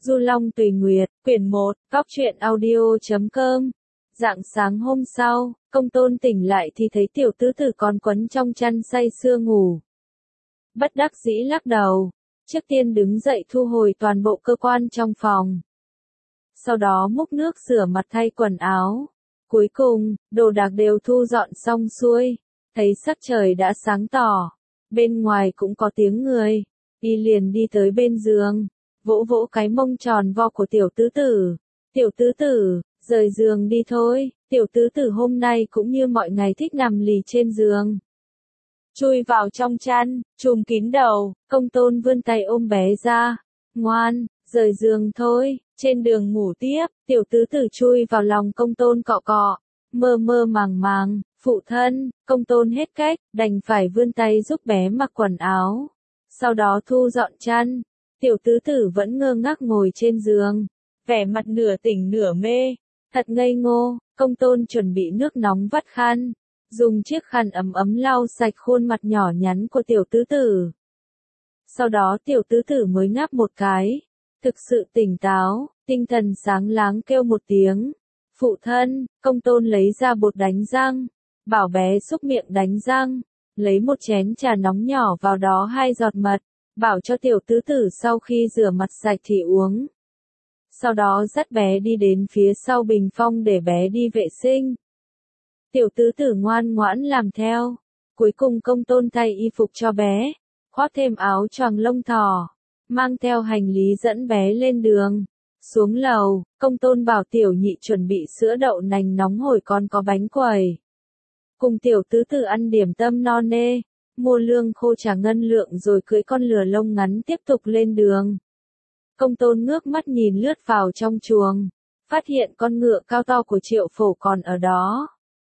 Du Long Tùy Nguyệt, quyển 1, góc truyện audio.com. Rạng sáng hôm sau, Công Tôn tỉnh lại thì thấy tiểu tứ tử còn quấn trong chăn say sưa ngủ. Bất đắc dĩ lắc đầu, trước tiên đứng dậy thu hồi toàn bộ cơ quan trong phòng. Sau đó múc nước rửa mặt thay quần áo. Cuối cùng, đồ đạc đều thu dọn xong xuôi, thấy sắc trời đã sáng tỏ, bên ngoài cũng có tiếng người, y liền đi tới bên giường, vỗ vỗ cái mông tròn vo của tiểu tứ tử. Tiểu tứ tử, rời giường đi thôi. Tiểu tứ tử hôm nay cũng như mọi ngày thích nằm lì trên giường. Chui vào trong chăn, trùm kín đầu, Công Tôn vươn tay ôm bé ra. Ngoan, rời giường thôi. Trên đường ngủ tiếp, tiểu tứ tử chui vào lòng Công Tôn cọ cọ, mơ mơ màng màng. Phụ thân, Công Tôn hết cách, đành phải vươn tay giúp bé mặc quần áo. Sau đó thu dọn chăn. Tiểu tứ tử vẫn ngơ ngác ngồi trên giường, vẻ mặt nửa tỉnh nửa mê, thật ngây ngô. Công Tôn chuẩn bị nước nóng vắt khăn, dùng chiếc khăn ấm ấm lau sạch khuôn mặt nhỏ nhắn của tiểu tứ tử. Sau đó tiểu tứ tử mới ngáp một cái, thực sự tỉnh táo, tinh thần sáng láng kêu một tiếng. Phụ thân, Công Tôn lấy ra bột đánh răng, bảo bé xúc miệng đánh răng, lấy một chén trà nóng nhỏ vào đó 2 giọt mật, bảo cho tiểu tứ tử sau khi rửa mặt sạch thì uống. Sau đó dắt bé đi đến phía sau bình phong để bé đi vệ sinh. Tiểu tứ tử ngoan ngoãn làm theo. Cuối cùng Công Tôn thay y phục cho bé, khoác thêm áo choàng lông thỏ, mang theo hành lý dẫn bé lên đường. Xuống lầu, Công Tôn bảo tiểu nhị chuẩn bị sữa đậu nành nóng hổi còn có bánh quẩy. Cùng tiểu tứ tử ăn điểm tâm no nê, mua lương khô trà ngân lượng rồi cưỡi con lừa lông ngắn tiếp tục lên đường. Công Tôn ngước mắt nhìn lướt vào trong chuồng, phát hiện con ngựa cao to của Triệu Phổ còn ở đó.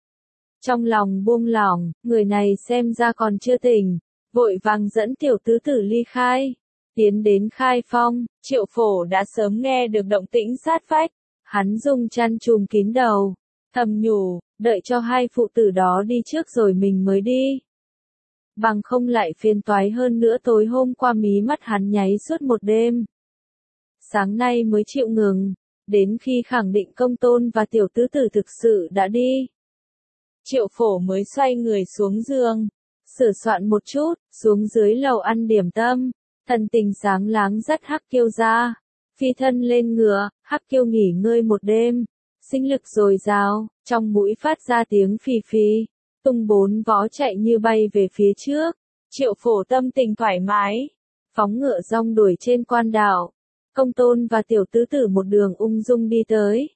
Trong lòng buông lỏng, người này xem ra còn chưa tỉnh, vội vàng dẫn tiểu tứ tử ly khai. Tiến đến Khai Phong, Triệu Phổ đã sớm nghe được động tĩnh sát vách, hắn dùng chăn trùm kín đầu, thầm nhủ, đợi cho hai phụ tử đó đi trước rồi mình mới đi. Bằng không lại phiền toái hơn nữa. Tối hôm qua mí mắt hắn nháy suốt một đêm. Sáng nay mới chịu ngừng, đến khi khẳng định Công Tôn và tiểu tứ tử thực sự đã đi. Triệu Phổ mới xoay người xuống giường, sửa soạn một chút, xuống dưới lầu ăn điểm tâm, thần tình sáng láng dắt Hắc Kiêu ra, phi thân lên ngựa. Hắc Kiêu nghỉ ngơi một đêm, sinh lực dồi dào, trong mũi phát ra tiếng phì phì, tung 4 vó chạy như bay về phía trước. Triệu Phổ tâm tình thoải mái, phóng ngựa rong đuổi trên quan đạo. Công Tôn và tiểu tứ tử một đường ung dung đi tới.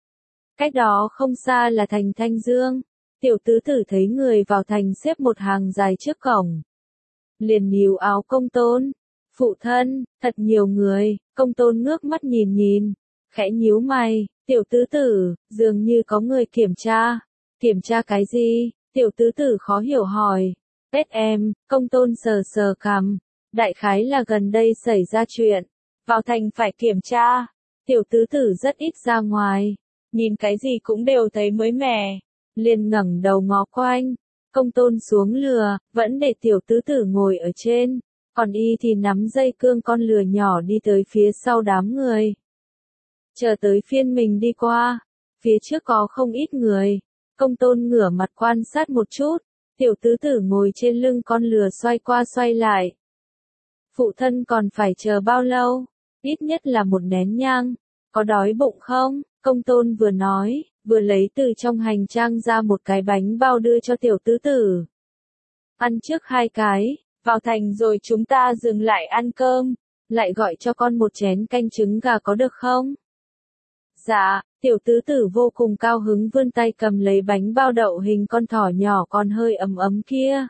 Cách đó không xa là thành Thanh Dương. Tiểu tứ tử thấy người vào thành xếp một hàng dài trước cổng, liền níu áo Công Tôn. Phụ thân, thật nhiều người. Công Tôn ngước mắt nhìn nhìn, khẽ nhíu mày. Tiểu tứ tử, dường như có người kiểm tra. Kiểm tra cái gì? Tiểu tứ tử khó hiểu hỏi. Tết em. Công Tôn sờ sờ cằm, đại khái là gần đây xảy ra chuyện, vào thành phải kiểm tra. Tiểu tứ tử rất ít ra ngoài, nhìn cái gì cũng đều thấy mới mẻ, liền ngẩng đầu ngó quanh. Công Tôn xuống lừa, vẫn để tiểu tứ tử ngồi ở trên, còn y thì nắm dây cương con lừa nhỏ đi tới phía sau đám người. Chờ tới phiên mình đi qua, phía trước có không ít người. Công Tôn ngửa mặt quan sát một chút, tiểu tứ tử ngồi trên lưng con lừa xoay qua xoay lại. Phụ thân còn phải chờ bao lâu? Ít nhất là 1 nén nhang. Có đói bụng không? Công Tôn vừa nói, vừa lấy từ trong hành trang ra một cái bánh bao đưa cho tiểu tứ tử. Ăn trước 2 cái, vào thành rồi chúng ta dừng lại ăn cơm, lại gọi cho con một chén canh trứng gà có được không? Dạ. Tiểu tứ tử vô cùng cao hứng vươn tay cầm lấy bánh bao đậu hình con thỏ nhỏ còn hơi ấm ấm kia.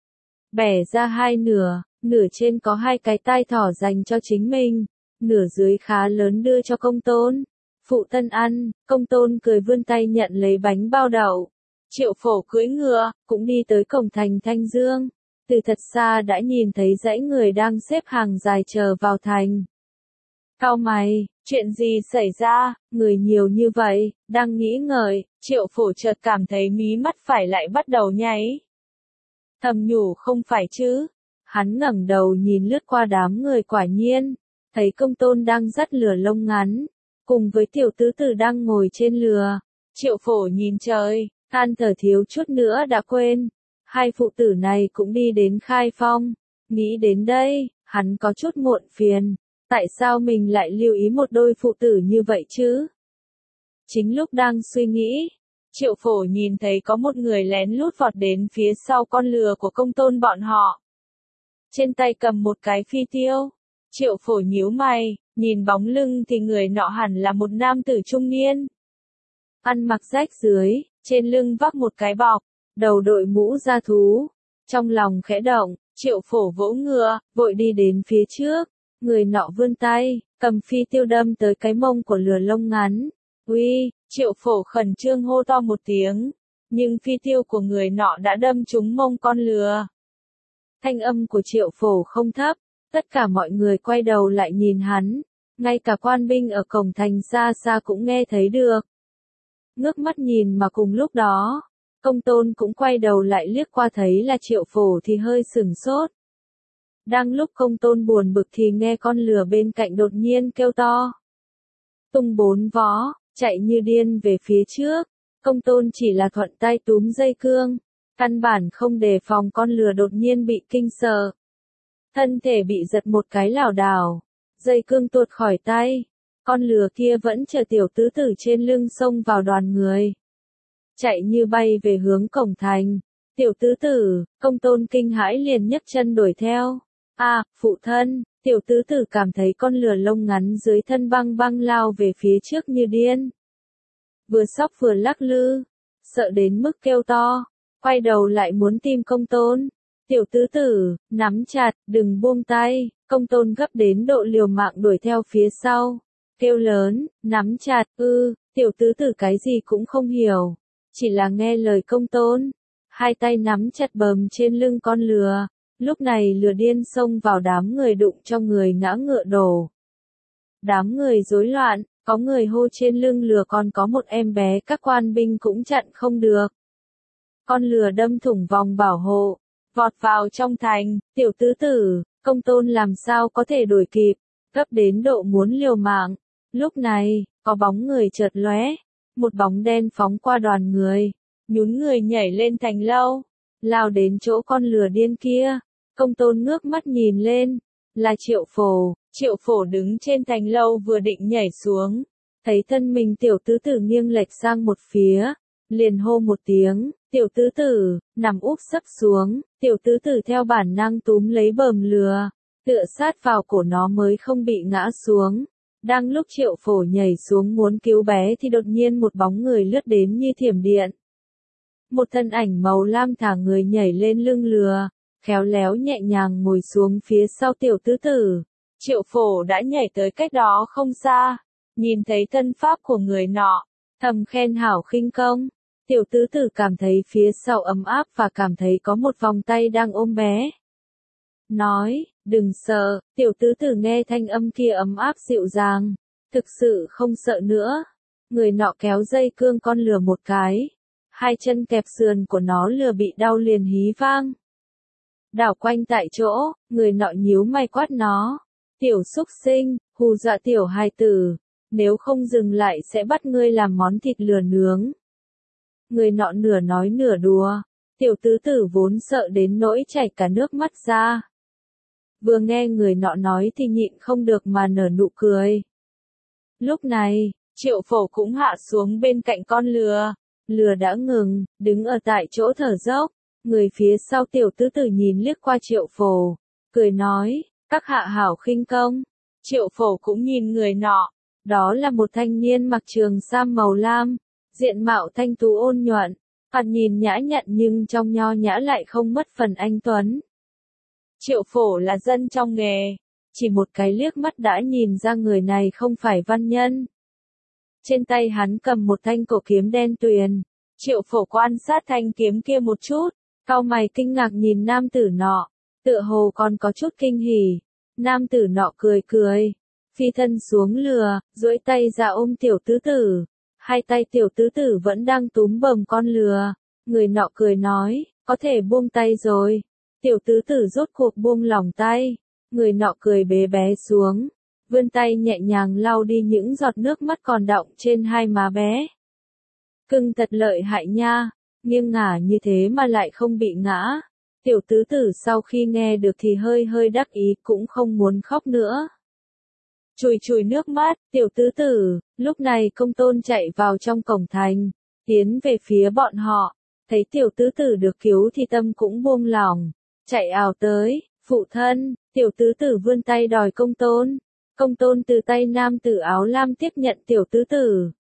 Bẻ ra 2 nửa, nửa trên có 2 cái tai thỏ dành cho chính mình, nửa dưới khá lớn đưa cho Công Tôn. Phụ thân ăn. Công Tôn cười vươn tay nhận lấy bánh bao đậu. Triệu Phổ cưỡi ngựa, cũng đi tới cổng thành Thanh Dương. Từ thật xa đã nhìn thấy dãy người đang xếp hàng dài chờ vào thành. Cau mày, chuyện gì xảy ra, người nhiều như vậy. Đang nghĩ ngợi, Triệu Phổ chợt cảm thấy mí mắt phải lại bắt đầu nháy. Thầm nhủ không phải chứ. Hắn ngẩng đầu nhìn lướt qua đám người, quả nhiên, thấy công tôn đang dắt lừa lông ngắn, cùng với tiểu tứ tử đang ngồi trên lừa. Triệu Phổ nhìn trời, than thở thiếu chút nữa đã quên. Hai phụ tử này cũng đi đến Khai Phong. Nghĩ đến đây, hắn có chút muộn phiền. Tại sao mình lại lưu ý một đôi phụ tử như vậy chứ? Chính lúc đang suy nghĩ, Triệu Phổ nhìn thấy có một người lén lút vọt đến phía sau con lừa của công tôn bọn họ. Trên tay cầm một cái phi tiêu. Triệu Phổ nhíu mày, nhìn bóng lưng thì người nọ hẳn là một nam tử trung niên. Ăn mặc rách rưới, trên lưng vác một cái bọc, đầu đội mũ da thú. Trong lòng khẽ động, Triệu Phổ vỗ ngựa, vội đi đến phía trước. Người nọ vươn tay, cầm phi tiêu đâm tới cái mông của lừa lông ngắn. Uy, Triệu Phổ khẩn trương hô to một tiếng, nhưng phi tiêu của người nọ đã đâm trúng mông con lừa. Thanh âm của Triệu Phổ không thấp, tất cả mọi người quay đầu lại nhìn hắn, ngay cả quan binh ở cổng thành xa xa cũng nghe thấy được. Ngước mắt nhìn mà cùng lúc đó, Công Tôn cũng quay đầu lại liếc qua thấy là Triệu Phổ thì hơi sửng sốt. Đang lúc Công Tôn buồn bực thì nghe con lừa bên cạnh đột nhiên kêu to. Tung bốn vó, chạy như điên về phía trước. Công Tôn chỉ là thuận tay túm dây cương, căn bản không đề phòng con lừa đột nhiên bị kinh sợ. Thân thể bị giật một cái lảo đảo, dây cương tuột khỏi tay. Con lừa kia vẫn chờ tiểu tứ tử trên lưng xông vào đoàn người. Chạy như bay về hướng cổng thành. Tiểu tứ tử, Công Tôn kinh hãi liền nhấc chân đuổi theo. Phụ thân, tiểu tứ tử cảm thấy con lừa lông ngắn dưới thân băng băng lao về phía trước như điên. Vừa sóc vừa lắc lư, sợ đến mức kêu to, quay đầu lại muốn tìm Công Tôn. Tiểu tứ tử, nắm chặt, đừng buông tay. Công Tôn gấp đến độ liều mạng đuổi theo phía sau, kêu lớn, nắm chặt. Tiểu tứ tử cái gì cũng không hiểu, chỉ là nghe lời Công Tôn, hai tay nắm chặt bờm trên lưng con lừa. Lúc này lừa điên xông vào đám người đụng cho người ngã ngựa đổ. Đám người rối loạn, có người hô trên lưng lừa còn có một em bé, các quan binh cũng chặn không được. Con lừa đâm thủng vòng bảo hộ, vọt vào trong thành. Tiểu tứ tử, Công Tôn làm sao có thể đuổi kịp, gấp đến độ muốn liều mạng. Lúc này, có bóng người chợt lóe, một bóng đen phóng qua đoàn người, nhún người nhảy lên thành lâu, lao đến chỗ con lừa điên kia. Công Tôn ngước mắt nhìn lên, là Triệu Phổ. Triệu Phổ đứng trên thành lâu vừa định nhảy xuống, thấy thân mình tiểu tứ tử nghiêng lệch sang một phía, liền hô một tiếng, tiểu tứ tử, nằm úp sấp xuống. Tiểu tứ tử theo bản năng túm lấy bờm lừa, tựa sát vào cổ nó mới không bị ngã xuống. Đang lúc Triệu Phổ nhảy xuống muốn cứu bé thì đột nhiên một bóng người lướt đến như thiểm điện. Một thân ảnh màu lam thả người nhảy lên lưng lừa, khéo léo nhẹ nhàng ngồi xuống phía sau tiểu tứ tử. Triệu Phổ đã nhảy tới cách đó không xa, nhìn thấy thân pháp của người nọ, thầm khen hảo khinh công. Tiểu tứ tử cảm thấy phía sau ấm áp và cảm thấy có một vòng tay đang ôm bé. Nói, đừng sợ. Tiểu tứ tử nghe thanh âm kia ấm áp dịu dàng, thực sự không sợ nữa. Người nọ kéo dây cương con lừa một cái, hai chân kẹp sườn của nó, lừa bị đau liền hí vang. Đảo quanh tại chỗ, người nọ nhíu mày quát nó. Tiểu xúc sinh, hù dọa tiểu hài tử, nếu không dừng lại sẽ bắt ngươi làm món thịt lừa nướng. Người nọ nửa nói nửa đùa, tiểu tứ tử vốn sợ đến nỗi chảy cả nước mắt ra. Vừa nghe người nọ nói thì nhịn không được mà nở nụ cười. Lúc này, Triệu Phổ cũng hạ xuống bên cạnh con lừa. Lừa đã ngừng, đứng ở tại chỗ thở dốc. Người phía sau tiểu tứ tử nhìn liếc qua Triệu Phổ, cười nói, các hạ hảo khinh công. Triệu Phổ cũng nhìn người nọ, đó là một thanh niên mặc trường sam màu lam, diện mạo thanh tú ôn nhuận, thoạt nhìn nhã nhặn nhưng trong nho nhã lại không mất phần anh tuấn. Triệu Phổ là dân trong nghề, chỉ một cái liếc mắt đã nhìn ra người này không phải văn nhân. Trên tay hắn cầm một thanh cổ kiếm đen tuyền. Triệu Phổ quan sát thanh kiếm kia một chút, cau mày kinh ngạc nhìn nam tử nọ, tựa hồ còn có chút kinh hỉ. Nam tử nọ cười cười, phi thân xuống lừa, duỗi tay ra ôm tiểu tứ tử. Hai tay tiểu tứ tử vẫn đang túm bờm con lừa. Người nọ cười nói, có thể buông tay rồi. Tiểu tứ tử rốt cuộc buông lỏng tay. Người nọ cười bế bé xuống, vươn tay nhẹ nhàng lau đi những giọt nước mắt còn đọng trên hai má bé. Cưng thật lợi hại nha, nghiêng ngả như thế mà lại không bị ngã. Tiểu tứ tử sau khi nghe được thì hơi hơi đắc ý cũng không muốn khóc nữa. Chùi chùi nước mắt, tiểu tứ tử, lúc này Công Tôn chạy vào trong cổng thành, tiến về phía bọn họ, thấy tiểu tứ tử được cứu thì tâm cũng buông lỏng, chạy ào tới, phụ thân, tiểu tứ tử vươn tay đòi Công Tôn từ tay nam tử áo lam tiếp nhận tiểu tứ tử.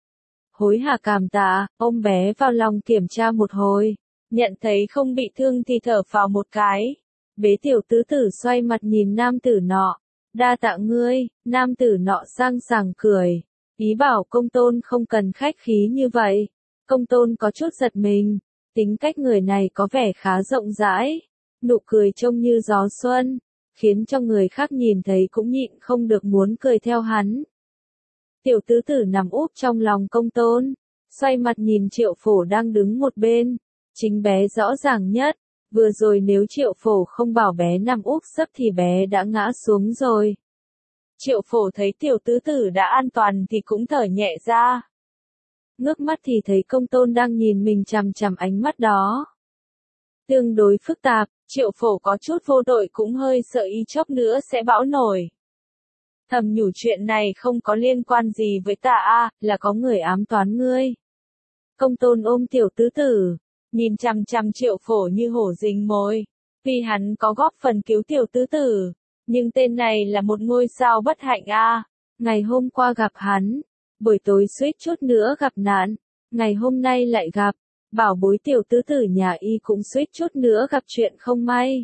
Hối hả cảm tạ, ôm bé vào lòng kiểm tra một hồi, nhận thấy không bị thương thì thở phào một cái, bế tiểu tứ tử xoay mặt nhìn nam tử nọ. Đa tạ ngươi, nam tử nọ sang sảng cười, ý bảo Công Tôn không cần khách khí như vậy. Công Tôn có chút giật mình, tính cách người này có vẻ khá rộng rãi, nụ cười trông như gió xuân, khiến cho người khác nhìn thấy cũng nhịn không được muốn cười theo hắn. Tiểu tứ tử nằm úp trong lòng Công Tôn, xoay mặt nhìn Triệu Phổ đang đứng một bên, chính bé rõ ràng nhất. Vừa rồi nếu Triệu Phổ không bảo bé nằm úp sấp thì bé đã ngã xuống rồi. Triệu Phổ thấy tiểu tứ tử đã an toàn thì cũng thở nhẹ ra. Ngước mắt thì thấy Công Tôn đang nhìn mình chằm chằm ánh mắt đó. Tương đối phức tạp, Triệu Phổ có chút vô đội cũng hơi sợ y chốc nữa sẽ bão nổi. Thầm nhủ chuyện này không có liên quan gì với ta là có người ám toán ngươi. Công Tôn ôm tiểu tứ tử, nhìn chằm chằm Triệu Phổ như hổ rình mồi. Vì hắn có góp phần cứu tiểu tứ tử, nhưng tên này là một ngôi sao bất hạnh Ngày hôm qua gặp hắn, buổi tối suýt chút nữa gặp nạn, ngày hôm nay lại gặp, bảo bối tiểu tứ tử nhà y cũng suýt chút nữa gặp chuyện không may.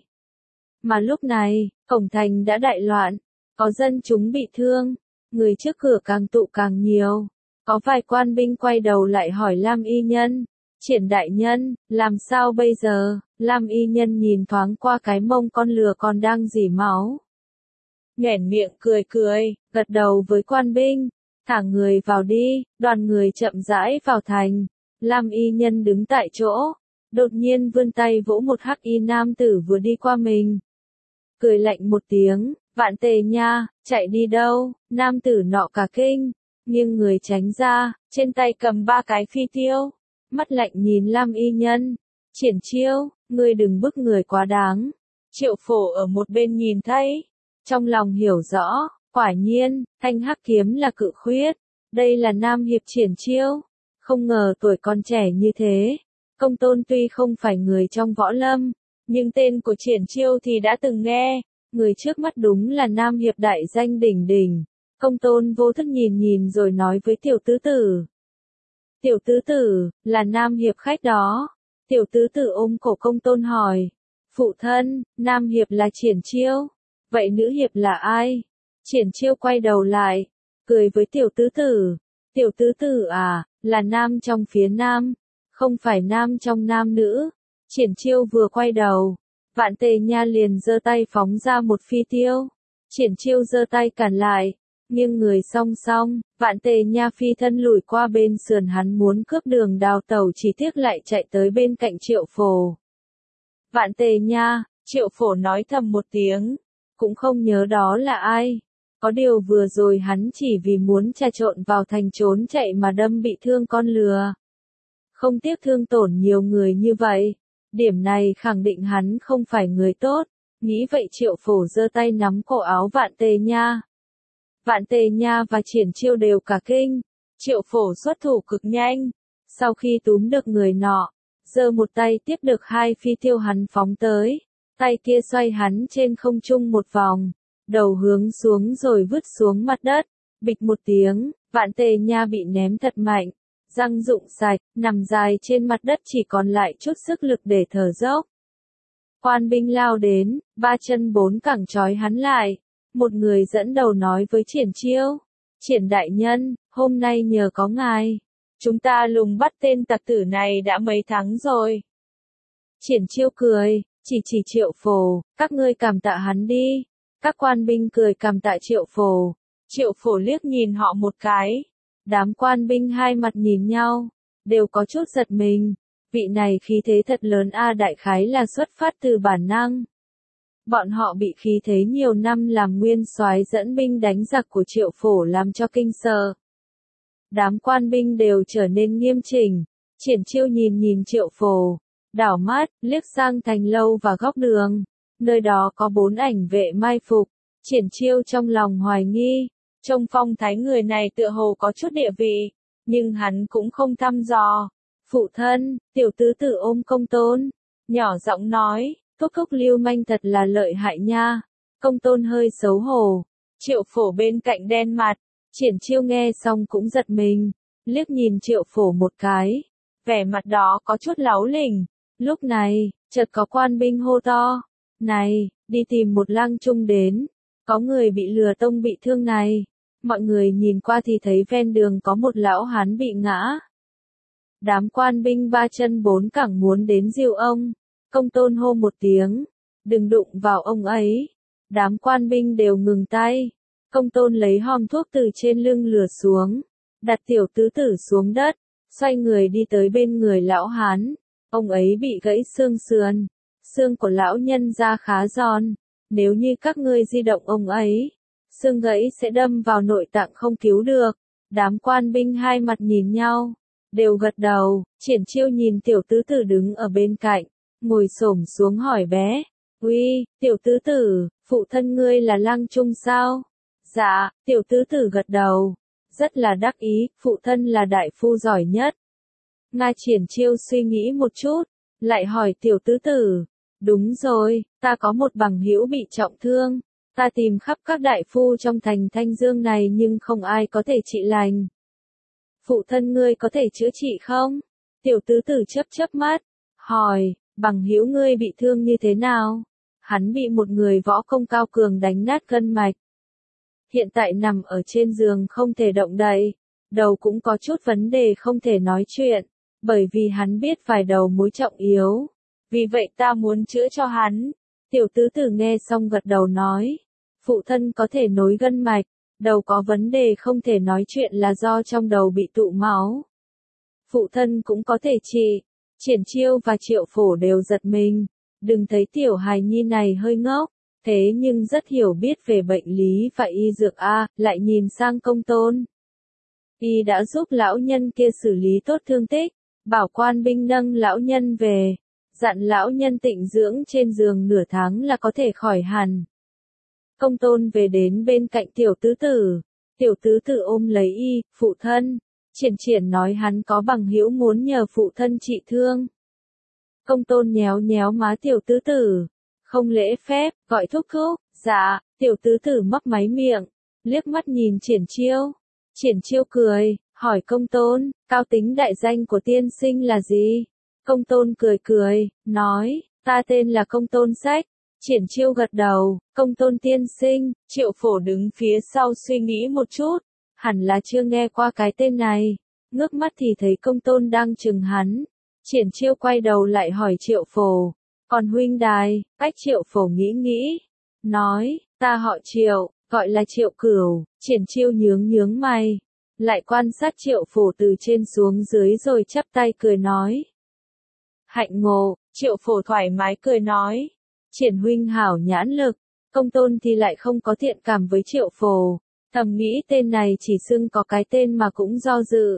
Mà lúc này, cổng thành đã đại loạn, có dân chúng bị thương, người trước cửa càng tụ càng nhiều, có vài quan binh quay đầu lại hỏi Lam y nhân. Triển đại nhân, làm sao bây giờ? Lam y nhân nhìn thoáng qua cái mông con lừa còn đang rỉ máu. Nhoẻn miệng cười cười, gật đầu với quan binh, thả người vào đi, đoàn người chậm rãi vào thành. Lam y nhân đứng tại chỗ, đột nhiên vươn tay vỗ một hắc y nam tử vừa đi qua mình. Cười lạnh một tiếng, Vạn Tề nha, chạy đi đâu? Nam tử nọ cả kinh, nghiêng người tránh ra, trên tay cầm 3 cái phi tiêu. Mắt lạnh nhìn Lam y nhân, Triển Chiêu, ngươi đừng bức người quá đáng. Triệu Phổ ở một bên nhìn thấy, trong lòng hiểu rõ, quả nhiên, thanh hắc kiếm là cự khuyết, đây là nam hiệp Triển Chiêu, không ngờ tuổi còn trẻ như thế. Công Tôn tuy không phải người trong võ lâm, nhưng tên của Triển Chiêu thì đã từng nghe, người trước mắt đúng là nam hiệp đại danh đỉnh đỉnh. Công Tôn vô thức nhìn nhìn rồi nói với tiểu tứ tử. Tiểu tứ tử, là nam hiệp khách đó. Tiểu tứ tử ôm cổ Công Tôn hỏi. Phụ thân, nam hiệp là Triển Chiêu. Vậy nữ hiệp là ai? Triển Chiêu quay đầu lại, cười với tiểu tứ tử. Tiểu tứ tử là nam trong phía nam, không phải nam trong nam nữ. Triển Chiêu vừa quay đầu, Vạn Tề nha liền giơ tay phóng ra một phi tiêu. Triển Chiêu giơ tay cản lại. Nghiêng người song song, Vạn Tề nha phi thân lùi qua bên sườn hắn muốn cướp đường đào tẩu chỉ tiếc lại chạy tới bên cạnh Triệu Phổ. Vạn Tề nha, Triệu Phổ nói thầm một tiếng, cũng không nhớ đó là ai. Có điều vừa rồi hắn chỉ vì muốn trà trộn vào thành trốn chạy mà đâm bị thương con lừa. Không tiếc thương tổn nhiều người như vậy, điểm này khẳng định hắn không phải người tốt. Nghĩ vậy Triệu Phổ giơ tay nắm cổ áo Vạn Tề nha. Vạn Tề nha và Triển Chiêu đều cả kinh. Triệu Phổ xuất thủ cực nhanh. Sau khi túm được người nọ, giơ một tay tiếp được 2 phi tiêu hắn phóng tới. Tay kia xoay hắn trên không trung một vòng. Đầu hướng xuống rồi vứt xuống mặt đất. Bịch một tiếng, Vạn Tề nha bị ném thật mạnh. Răng rụng sạch, nằm dài trên mặt đất chỉ còn lại chút sức lực để thở dốc. Quan binh lao đến, 3 chân 4 cẳng trói hắn lại. Một người dẫn đầu nói với Triển Chiêu. Triển đại nhân, hôm nay nhờ có ngài, chúng ta lùng bắt tên tặc tử này đã mấy tháng rồi. Triển Chiêu cười, chỉ Triệu Phổ, các ngươi cảm tạ hắn đi. Các quan binh cười cảm tạ Triệu Phổ. Triệu Phổ liếc nhìn họ một cái. Đám quan binh hai mặt nhìn nhau, đều có chút giật mình. Vị này khí thế thật lớn đại khái là xuất phát từ bản năng. Bọn họ bị khí thế nhiều năm làm nguyên soái dẫn binh đánh giặc của Triệu Phổ làm cho kinh sợ. Đám quan binh đều trở nên nghiêm chỉnh. Triển Chiêu nhìn nhìn Triệu Phổ, đảo mắt, liếc sang thành lâu và góc đường. Nơi đó có 4 ảnh vệ mai phục. Triển Chiêu trong lòng hoài nghi, trông phong thái người này tựa hồ có chút địa vị, nhưng hắn cũng không thăm dò. Phụ thân, tiểu tứ tử ôm Công Tôn, nhỏ giọng nói, thúc thúc lưu manh thật là lợi hại nha. Công Tôn hơi xấu hổ, Triệu Phổ bên cạnh đen mặt. Triển Chiêu nghe xong cũng giật mình, liếc nhìn Triệu Phổ một cái, vẻ mặt đó có chút láu lỉnh. Lúc này, chợt có quan binh hô to, này, đi tìm một lang trung đến, có người bị lừa tông bị thương này. Mọi người nhìn qua thì thấy ven đường có một lão hán bị ngã. Đám quan binh 3 chân 4 cẳng muốn đến dìu ông. Công Tôn hô một tiếng, đừng đụng vào ông ấy. Đám quan binh đều ngừng tay. Công Tôn lấy hòm thuốc từ trên lưng lừa xuống, đặt tiểu tứ tử xuống đất, xoay người đi tới bên người lão hán. Ông ấy bị gãy xương sườn, xương của lão nhân ra khá giòn. Nếu như các ngươi di động ông ấy, xương gãy sẽ đâm vào nội tạng không cứu được. Đám quan binh hai mặt nhìn nhau, đều gật đầu. Triển Chiêu nhìn tiểu tứ tử đứng ở bên cạnh, ngồi xổm xuống hỏi bé, uy, tiểu tứ tử, phụ thân ngươi là lang trung sao? Dạ, tiểu tứ tử gật đầu, rất là đắc ý, phụ thân là đại phu giỏi nhất. Nga Triển Chiêu suy nghĩ một chút, lại hỏi tiểu tứ tử, đúng rồi, ta có một bằng hữu bị trọng thương, ta tìm khắp các đại phu trong thành Thanh Dương này nhưng không ai có thể trị lành. Phụ thân ngươi có thể chữa trị không? Tiểu tứ tử chớp chớp mắt, hỏi, bằng hữu ngươi bị thương như thế nào? Hắn bị một người võ công cao cường đánh nát gân mạch. Hiện tại nằm ở trên giường không thể động đậy, đầu cũng có chút vấn đề không thể nói chuyện, bởi vì hắn biết vài đầu mối trọng yếu. Vì vậy ta muốn chữa cho hắn. Tiểu tứ tử nghe xong gật đầu nói, phụ thân có thể nối gân mạch, đầu có vấn đề không thể nói chuyện là do trong đầu bị tụ máu. Phụ thân cũng có thể trị. Triển Chiêu và Triệu Phổ đều giật mình, đừng thấy tiểu hài nhi này hơi ngốc, thế nhưng rất hiểu biết về bệnh lý và y dược a. Lại nhìn sang Công Tôn. Y đã giúp lão nhân kia xử lý tốt thương tích, bảo quan binh nâng lão nhân về, dặn lão nhân tịnh dưỡng trên giường nửa tháng là có thể khỏi hẳn. Công Tôn về đến bên cạnh tiểu tứ tử ôm lấy y, phụ thân. Triển nói hắn có bằng hữu muốn nhờ phụ thân trị thương. Công Tôn nhéo nhéo má tiểu tứ tử, không lễ phép, gọi thúc thúc. Dạ. Tiểu tứ tử mấp máy miệng, liếc mắt nhìn Triển Chiêu. Triển Chiêu cười, hỏi Công Tôn, cao tính đại danh của tiên sinh là gì? Công Tôn cười, nói, ta tên là Công Tôn Sách. Triển Chiêu gật đầu, Công Tôn tiên sinh. Triệu Phổ đứng phía sau suy nghĩ một chút, hẳn là chưa nghe qua cái tên này. Ngước mắt thì thấy Công Tôn đang chừng hắn. Triển Chiêu quay đầu lại hỏi Triệu Phổ, còn huynh đài? Cách Triệu Phổ nghĩ, nói, ta họ Triệu, gọi là Triệu Cửu. Triển Chiêu nhướng mày, lại quan sát Triệu Phổ từ trên xuống dưới rồi chắp tay cười nói, hạnh ngộ. Triệu Phổ thoải mái cười nói, Triển huynh hảo nhãn lực. Công Tôn thì lại không có thiện cảm với Triệu Phổ, thầm nghĩ tên này chỉ xưng có cái tên mà cũng do dự.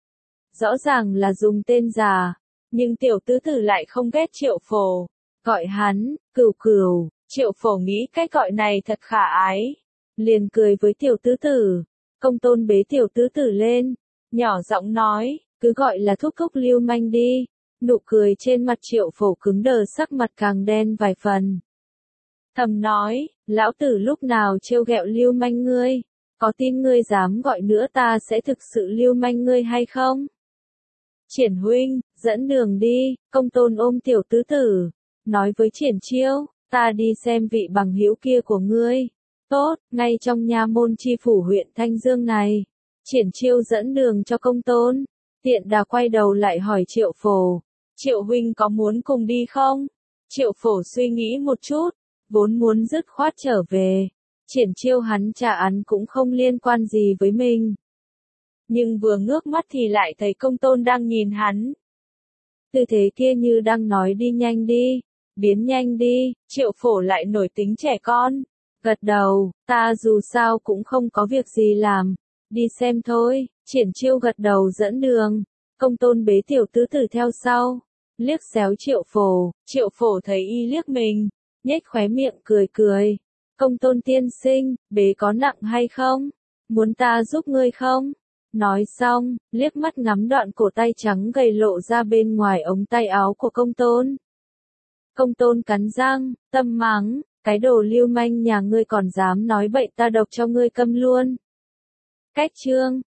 Rõ ràng là dùng tên giả, nhưng tiểu tứ tử lại không ghét Triệu Phổ, gọi hắn, Cửu. Triệu Phổ nghĩ cách gọi này thật khả ái, liền cười với tiểu tứ tử. Công Tôn bế tiểu tứ tử lên, nhỏ giọng nói, cứ gọi là thúc thúc lưu manh đi. Nụ cười trên mặt Triệu Phổ cứng đờ, sắc mặt càng đen vài phần. Thầm nói, lão tử lúc nào trêu ghẹo lưu manh ngươi, có tin ngươi dám gọi nữa ta sẽ thực sự lưu manh ngươi hay không? Triển huynh, dẫn đường đi. Công Tôn ôm tiểu tứ tử, nói với Triển Chiêu, ta đi xem vị bằng hữu kia của ngươi. Tốt, ngay trong nha môn chi phủ huyện Thanh Dương này. Triển Chiêu dẫn đường cho Công Tôn, tiện đà quay đầu lại hỏi Triệu Phổ, Triệu huynh có muốn cùng đi không? Triệu Phổ suy nghĩ một chút, vốn muốn dứt khoát trở về. Triển Chiêu hắn trả án cũng không liên quan gì với mình. Nhưng vừa ngước mắt thì lại thấy Công Tôn đang nhìn hắn. Tư thế kia như đang nói đi nhanh đi, Biến nhanh đi, Triệu Phổ lại nổi tính trẻ con. Gật đầu, ta dù sao cũng không có việc gì làm. Đi xem thôi, Triển Chiêu gật đầu dẫn đường. Công Tôn bế tiểu tứ tử theo sau. Liếc xéo Triệu Phổ thấy y liếc mình, nhếch khóe miệng cười cười. Công Tôn tiên sinh, bế có nặng hay không? Muốn ta giúp ngươi không? Nói xong, liếc mắt ngắm đoạn cổ tay trắng gầy lộ ra bên ngoài ống tay áo của Công Tôn. Công Tôn cắn răng, tâm mắng, cái đồ lưu manh nhà ngươi còn dám nói bậy ta độc cho ngươi câm luôn. Cách chương